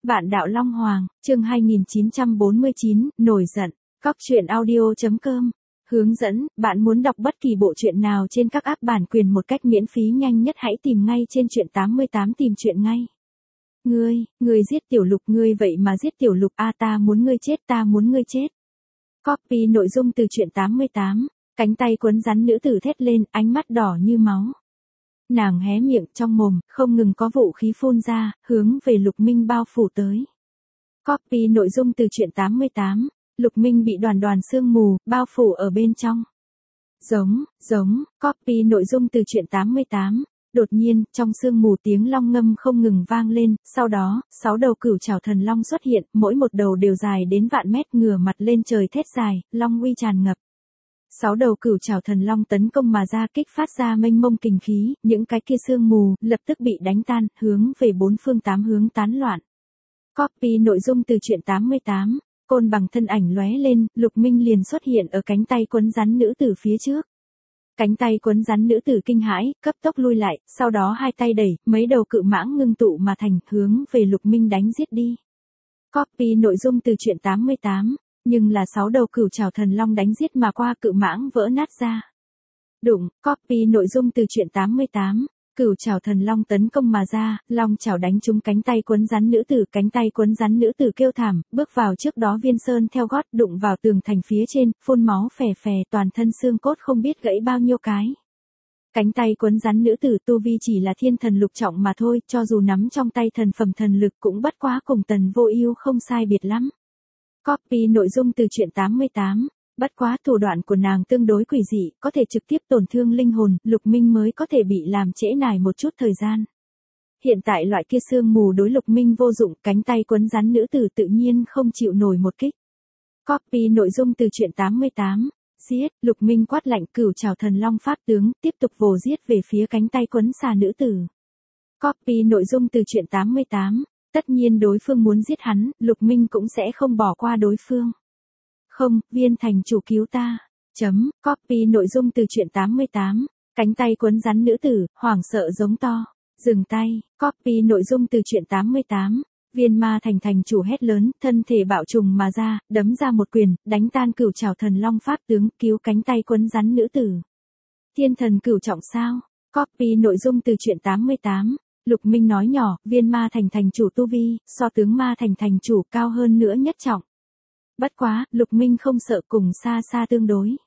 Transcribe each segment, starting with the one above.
Bạn đạo Long Hoàng, chương 2949, nổi giận. Cóc truyện audio.com. Hướng dẫn, bạn muốn đọc bất kỳ bộ truyện nào trên các app bản quyền một cách miễn phí nhanh nhất hãy tìm ngay trên truyện 88 tìm truyện ngay. Ngươi giết Tiểu Lục, ngươi vậy mà giết Tiểu Lục, ta muốn ngươi chết, ta muốn ngươi chết. Copy nội dung từ truyện 88, cánh tay quấn rắn nữ tử thét lên, ánh mắt đỏ như máu. Nàng hé miệng, trong mồm không ngừng có vũ khí phun ra, hướng về Lục Minh bao phủ tới. Copy nội dung từ truyện 88, Lục Minh bị đoàn đoàn sương mù bao phủ ở bên trong. Copy nội dung từ truyện 88. Đột nhiên, trong sương mù tiếng long ngâm không ngừng vang lên, sau đó, 6 đầu cửu trảo thần long xuất hiện, mỗi một đầu đều dài đến vạn mét, ngửa mặt lên trời thét dài, long uy tràn ngập. 6 đầu cửu trảo thần long tấn công mà ra, kích phát ra mênh mông kình khí, những cái kia sương mù lập tức bị đánh tan, hướng về bốn phương tám hướng tán loạn. Copy nội dung từ truyện 88, côn bằng thân ảnh lóe lên, Lục Minh liền xuất hiện ở cánh tay quấn rắn nữ tử phía trước. Cánh tay quấn rắn nữ tử kinh hãi, cấp tốc lui lại, sau đó hai tay đẩy, mấy đầu cự mãng ngưng tụ mà thành, hướng về Lục Minh đánh giết đi. Copy nội dung từ truyện 88, nhưng là 6 đầu cửu trảo thần long đánh giết mà qua, cự mãng vỡ nát ra. Đụng, copy nội dung từ truyện 88, cửu trảo thần long tấn công mà ra, long trảo đánh trúng cánh tay quấn rắn nữ tử, cánh tay quấn rắn nữ tử kêu thảm, bước vào trước đó viên sơn theo gót, đụng vào tường thành phía trên, phun máu phè phè, toàn thân xương cốt không biết gãy bao nhiêu cái. Cánh tay quấn rắn nữ tử tu vi chỉ là thiên thần lục trọng mà thôi, cho dù nắm trong tay thần phẩm thần lực cũng bất quá cùng Tần Vô Ưu không sai biệt lắm. Copy nội dung từ truyện 88, bất quá thủ đoạn của nàng tương đối quỷ dị, có thể trực tiếp tổn thương linh hồn, Lục Minh mới có thể bị làm trễ nải một chút thời gian. Hiện tại loại kia sương mù đối Lục Minh vô dụng, cánh tay quấn rắn nữ tử tự nhiên không chịu nổi một kích. Copy nội dung từ truyện 88, giết, Lục Minh quát lạnh, cửu trảo thần long pháp tướng, tiếp tục vồ giết về phía cánh tay quấn xà nữ tử. Copy nội dung từ truyện 88, tất nhiên đối phương muốn giết hắn, Lục Minh cũng sẽ không bỏ qua đối phương. Không, Viên thành chủ cứu ta. Copy nội dung từ truyện 88, cánh tay quấn rắn nữ tử, hoảng sợ giống to. Dừng tay, copy nội dung từ truyện 88, Viên ma thành chủ hét lớn, thân thể bạo trùng mà ra, đấm ra một quyền, đánh tan cửu trảo thần long pháp tướng, cứu cánh tay quấn rắn nữ tử. Thiên thần cửu trọng sao? Copy nội dung từ truyện 88. Lục Minh nói nhỏ, Viên ma thành chủ tu vi, so tướng ma thành chủ cao hơn nữa nhất trọng. Bất quá, Lục Minh không sợ, cùng xa xa tương đối.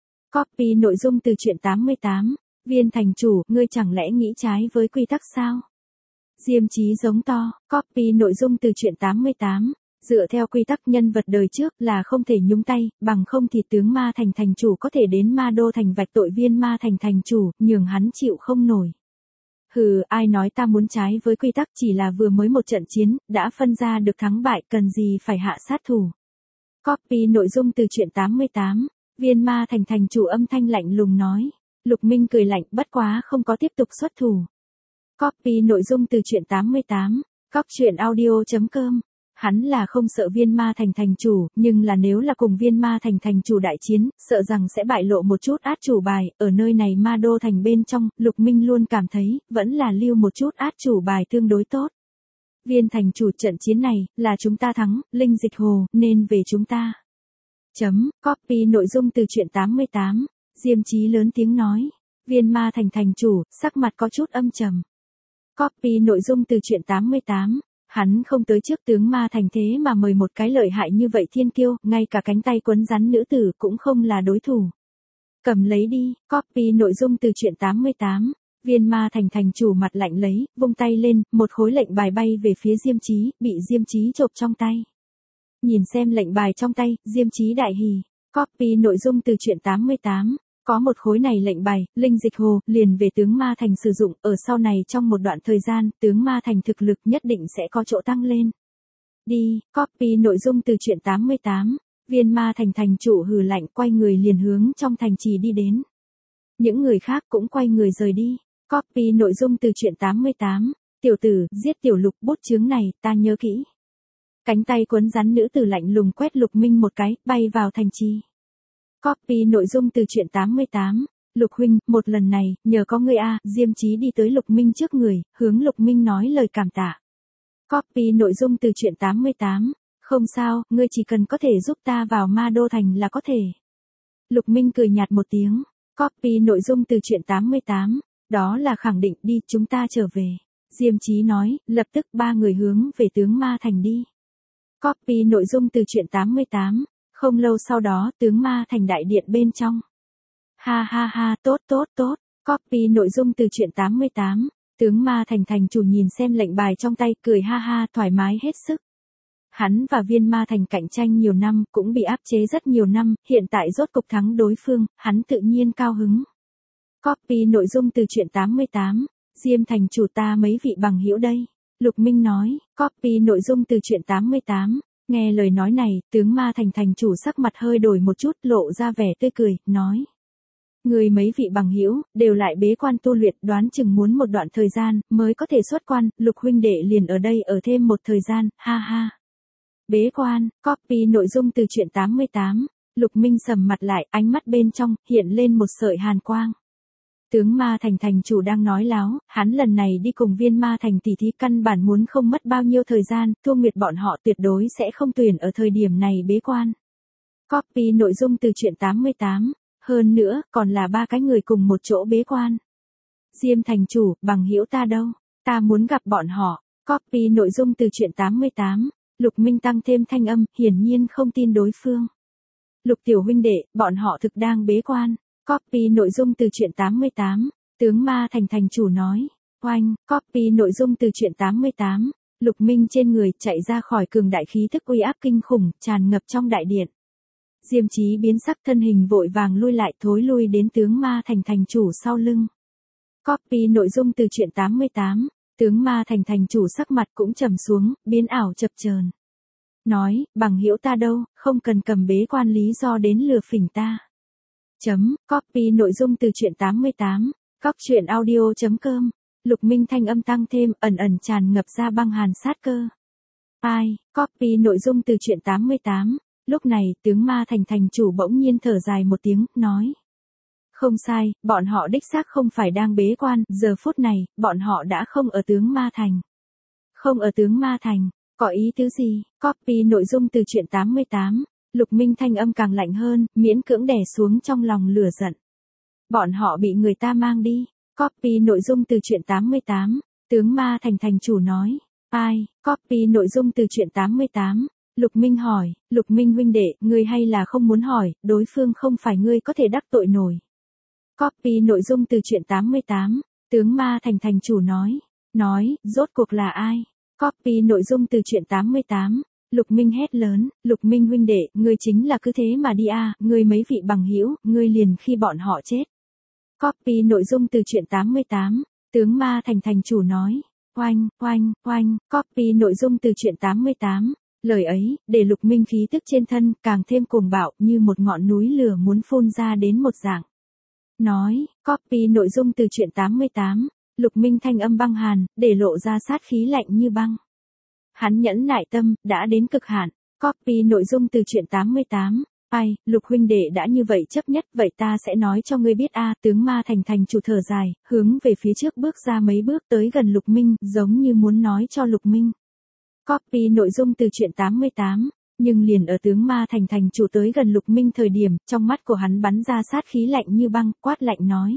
Copy nội dung từ truyện 88, Viên thành chủ, ngươi chẳng lẽ nghĩ trái với quy tắc sao? Diêm Chí giống to, copy nội dung từ truyện 88, dựa theo quy tắc nhân vật đời trước là không thể nhúng tay, bằng không thì tướng ma thành chủ có thể đến ma đô thành vạch tội Viên ma thành chủ, nhường hắn chịu không nổi. Hừ, ai nói ta muốn trái với quy tắc, chỉ là vừa mới một trận chiến, đã phân ra được thắng bại, cần gì phải hạ sát thủ. Copy nội dung từ truyện 88, Viên ma thành chủ âm thanh lạnh lùng nói. Lục Minh cười lạnh, bất quá không có tiếp tục xuất thủ. Copy nội dung từ truyện 88, Cóc truyện audio.com. Hắn là không sợ Viên ma thành chủ, nhưng là nếu là cùng Viên ma thành chủ đại chiến, sợ rằng sẽ bại lộ một chút át chủ bài, ở nơi này ma đô thành bên trong, Lục Minh luôn cảm thấy, vẫn là lưu một chút át chủ bài tương đối tốt. Viên thành chủ, trận chiến này, là chúng ta thắng, linh dịch hồ, nên về chúng ta. Copy nội dung từ truyện 88, Diêm Chí lớn tiếng nói. Viên ma thành chủ, sắc mặt có chút âm trầm. Copy nội dung từ truyện 88, hắn không tới trước tướng ma thành thế mà mời một cái lợi hại như vậy thiên kiêu, ngay cả cánh tay quấn rắn nữ tử cũng không là đối thủ. Cầm lấy đi, copy nội dung từ truyện 88, Viên ma thành chủ mặt lạnh lấy, vung tay lên, một khối lệnh bài bay về phía Diêm Chí, bị Diêm Chí chộp trong tay. Nhìn xem lệnh bài trong tay, Diêm Chí đại hỉ. Copy nội dung từ truyện 88, có một khối này lệnh bài, linh dịch hồ, liền về tướng ma thành sử dụng, ở sau này trong một đoạn thời gian, tướng ma thành thực lực nhất định sẽ có chỗ tăng lên. Đi, copy nội dung từ truyện 88, Viên ma thành chủ hừ lạnh, quay người liền hướng trong thành trì đi đến. Những người khác cũng quay người rời đi. Copy nội dung từ truyện 88, tiểu tử, giết Tiểu Lục, bút chướng này, ta nhớ kỹ. Cánh tay quấn rắn nữ tử lạnh lùng quét Lục Minh một cái, bay vào thành trì. Copy nội dung từ truyện 88, Lục huynh, một lần này, nhờ có ngươi Diêm Chí đi tới Lục Minh trước người, hướng Lục Minh nói lời cảm tạ. Copy nội dung từ truyện 88. Không sao, ngươi chỉ cần có thể giúp ta vào Ma Đô Thành là có thể. Lục Minh cười nhạt một tiếng. Copy nội dung từ truyện 88. Đó là khẳng định đi, chúng ta trở về. Diêm Chí nói, lập tức ba người hướng về tướng Ma Thành đi. Copy nội dung từ truyện 88. Không lâu sau đó, tướng Ma Thành đại điện bên trong. Ha ha ha, tốt tốt tốt. Copy nội dung từ truyện 88. Tướng Ma Thành thành chủ nhìn xem lệnh bài trong tay, cười ha ha, thoải mái hết sức. Hắn và Viên Ma Thành cạnh tranh nhiều năm, cũng bị áp chế rất nhiều năm, hiện tại rốt cục thắng đối phương, hắn tự nhiên cao hứng. Copy nội dung từ truyện 88. Diêm thành chủ ta mấy vị bằng hữu đây. Lục Minh nói, copy nội dung từ truyện 88. Nghe lời nói này, tướng Ma Thành thành chủ sắc mặt hơi đổi một chút, lộ ra vẻ tươi cười, nói. Người mấy vị bằng hữu đều lại bế quan tu luyện, đoán chừng muốn một đoạn thời gian mới có thể xuất quan, Lục huynh đệ liền ở đây ở thêm một thời gian, ha ha. Bế quan, copy nội dung từ truyện 88. Lục Minh sầm mặt lại, ánh mắt bên trong hiện lên một sợi hàn quang. Tướng Ma Thành thành chủ đang nói láo, hắn lần này đi cùng Viên Ma Thành tỷ thí căn bản muốn không mất bao nhiêu thời gian, Thu Nguyệt bọn họ tuyệt đối sẽ không tuyển ở thời điểm này bế quan. Copy nội dung từ truyện 88. Hơn nữa, còn là ba cái người cùng một chỗ bế quan. Diêm thành chủ, bằng hữu ta đâu? Ta muốn gặp bọn họ. Copy nội dung từ truyện 88. Lục Minh tăng thêm thanh âm, hiển nhiên không tin đối phương. Lục tiểu huynh đệ, bọn họ thực đang bế quan. Copy nội dung từ truyện 88. Tướng Ma Thành thành chủ nói. Oanh, copy nội dung từ truyện 88. Lục Minh trên người chạy ra khỏi cường đại khí thức uy áp kinh khủng, tràn ngập trong đại điện. Diêm Chí biến sắc, thân hình vội vàng lui lại, thối lui đến tướng Ma Thành thành chủ sau lưng. Copy nội dung từ truyện 88. Tướng Ma Thành thành chủ sắc mặt cũng trầm xuống, biến ảo chập chờn. Nói, bằng hữu ta đâu, không cần cầm bế quan lý do đến lừa phỉnh ta. Copy nội dung từ truyện 88. Coctruyện.audio.com. Lục Minh thanh âm tăng thêm, ẩn ẩn tràn ngập ra băng hàn sát cơ. Ai, copy nội dung từ truyện 88. Lúc này, tướng Ma Thành thành chủ bỗng nhiên thở dài một tiếng, nói. Không sai, bọn họ đích xác không phải đang bế quan, giờ phút này, bọn họ đã không ở tướng Ma Thành. Không ở tướng Ma Thành, có ý tứ gì? Copy nội dung từ truyện 88. Lục Minh thanh âm càng lạnh hơn, miễn cưỡng đè xuống trong lòng lửa giận. Bọn họ bị người ta mang đi. Copy nội dung từ truyện 88. Tướng Ma Thành thành chủ nói. Ai? Copy nội dung từ truyện 88. Lục Minh hỏi, Lục Minh huynh đệ, ngươi hay là không muốn hỏi, đối phương không phải ngươi có thể đắc tội nổi. Copy nội dung từ truyện 88. Tướng Ma Thành thành chủ nói, rốt cuộc là ai? Copy nội dung từ truyện 88. Lục Minh hét lớn, Lục Minh huynh đệ, ngươi chính là cứ thế mà đi à, ngươi mấy vị bằng hữu, ngươi liền khi bọn họ chết. Copy nội dung từ truyện 88. Tướng Ma Thành thành chủ nói, oanh, oanh, oanh, copy nội dung từ truyện 88. Lời ấy, để Lục Minh khí tức trên thân, càng thêm cuồng bạo, như một ngọn núi lửa muốn phun ra đến một dạng. Nói, copy nội dung từ truyện 88. Lục Minh thanh âm băng hàn, để lộ ra sát khí lạnh như băng. Hắn nhẫn nại tâm, đã đến cực hạn. Copy nội dung từ truyện 88. Ai, Lục huynh đệ đã như vậy chấp nhất, vậy ta sẽ nói cho ngươi biết a. Tướng Ma Thành thành chủ thở dài, hướng về phía trước bước ra mấy bước tới gần Lục Minh, giống như muốn nói cho Lục Minh. Copy nội dung từ truyện 88. Nhưng liền ở tướng Ma Thành thành chủ tới gần Lục Minh thời điểm, trong mắt của hắn bắn ra sát khí lạnh như băng, quát lạnh nói.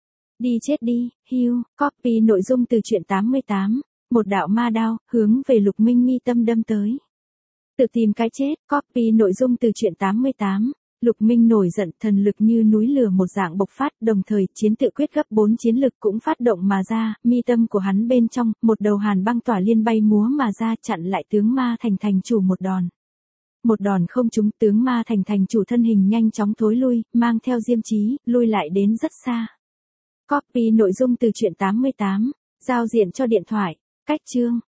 Đi chết đi, hiu. Copy nội dung từ truyện 88. Một đạo ma đao, hướng về Lục Minh mi tâm đâm tới. Tự tìm cái chết. Copy nội dung từ truyện 88. Lục Minh nổi giận, thần lực như núi lửa một dạng bộc phát, đồng thời chiến tự quyết gấp 4 chiến lực cũng phát động mà ra, mi tâm của hắn bên trong, một đầu hàn băng tỏa liên bay múa mà ra, chặn lại tướng Ma Thành thành chủ một đòn. Một đòn không trúng, tướng Ma Thành thành chủ thân hình nhanh chóng thối lui, mang theo Diêm Chí, lui lại đến rất xa. Copy nội dung từ truyện 88. Giao diện cho điện thoại. Cách chương.